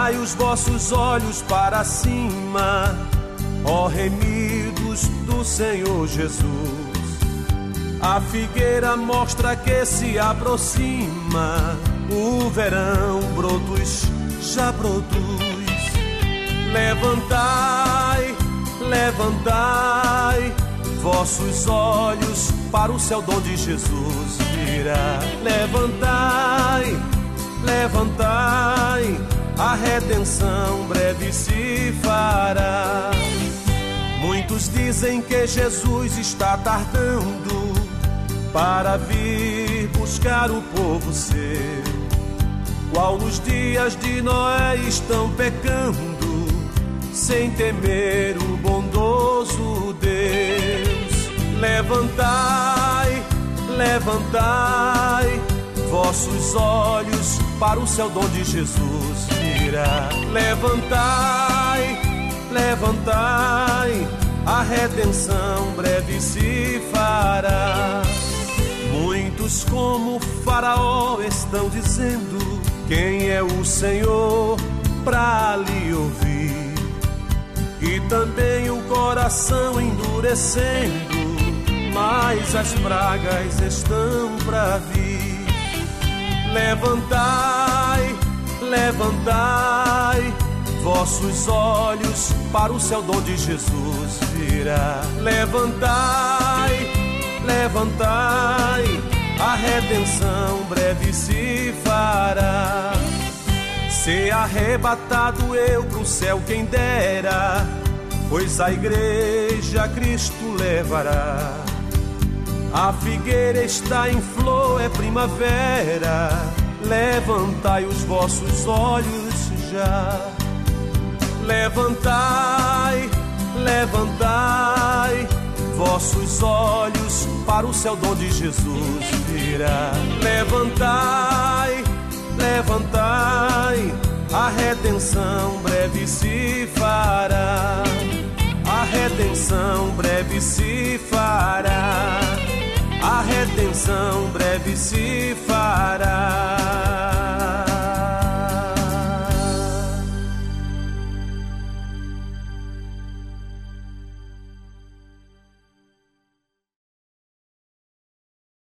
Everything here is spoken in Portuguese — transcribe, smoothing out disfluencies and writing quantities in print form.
Levantai os vossos olhos para cima, ó remidos do Senhor Jesus. A figueira mostra que se aproxima, o verão brotos já produz. Levantai, levantai vossos olhos para o céu donde Jesus virá. Levantai, levantai, a redenção breve se fará. Muitos dizem que Jesus está tardando para vir buscar o povo seu, qual nos dias de Noé estão pecando, sem temer o bondoso Deus. Levantai, levantai vossos olhos para o céu donde Jesus virá. Levantai, levantai, a redenção breve se fará. Muitos como Faraó estão dizendo: quem é o Senhor para lhe ouvir? E também o coração endurecendo, mas as pragas estão para vir. Levantai, levantai vossos olhos para o céu donde Jesus virá. Levantai, levantai, a redenção breve se fará. Ser arrebatado eu pro céu quem dera, pois a igreja Cristo levará. A figueira está em flor, é primavera. Levantai os vossos olhos já. Levantai, levantai vossos olhos para o céu donde Jesus virá. Levantai, levantai, a redenção breve se fará. A redenção breve se fará. A redenção breve se fará.